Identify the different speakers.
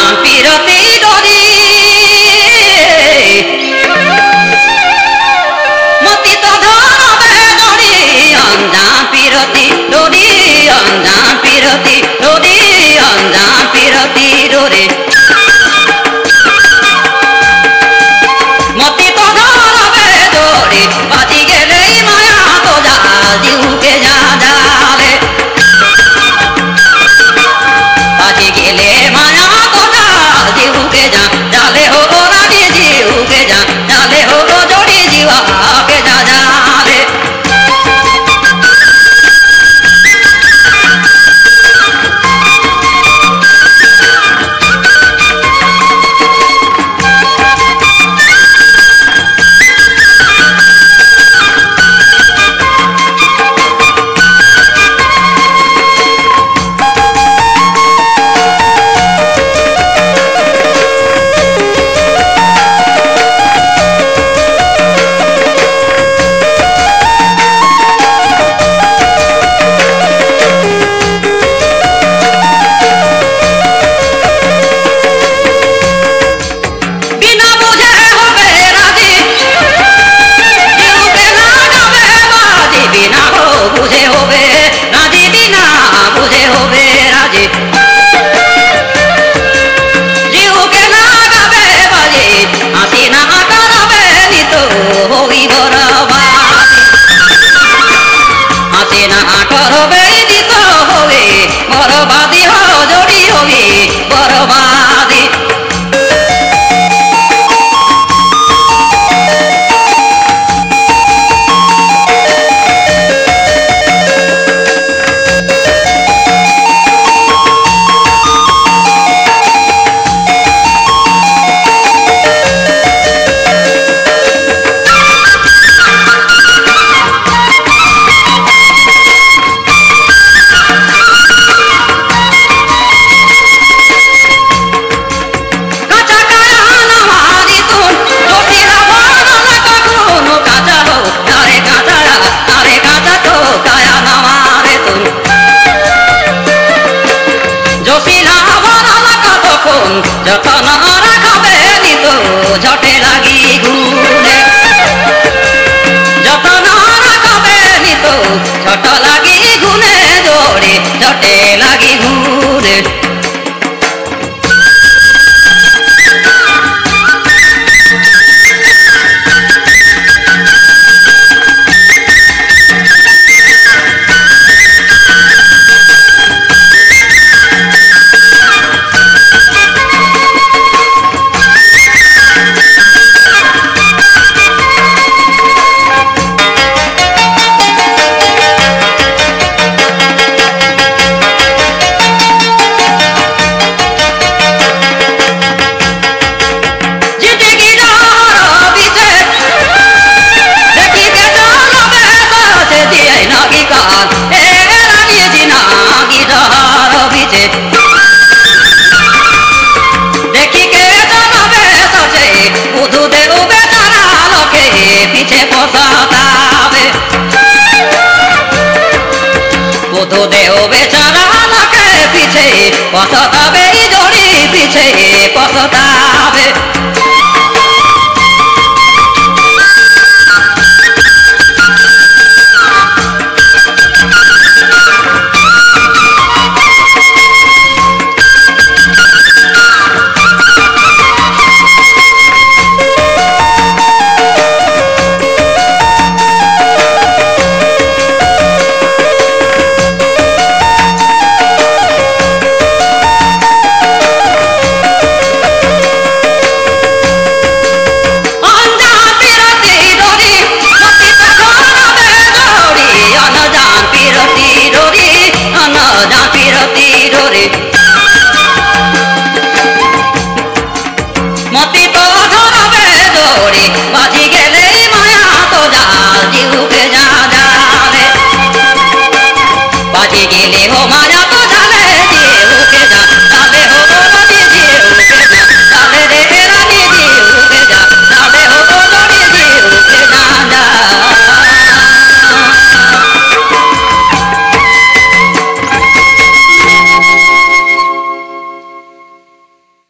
Speaker 1: পিরতি ডরি মতি তো ধরবে ডরি অঞ্জান পিরতি ডরি অঞ্জান পিরতি ডরি অঞ্জান পিরতি ডরি মতি তো ধরবে ডরি বাজি গেলে মায়া তো জাল জিউকে যা জালে बाजी गेले माया तो जाल जीवके जा जाले हो रानी जीवके जा जाले हो जोड़ी जीवा के जा जाले बरबादी हो जोड़ी होगी बरबादी যতন রাখবে নিত ঝটে লাগি ঘুরে যতন রাখবে নিত ঝট লাগি ঘুনে দৌড়ে ঝটে লাগি ঘুরে बुधु देव बेचारा लगे पीछे पछतावे जोड़ी पीछे पछता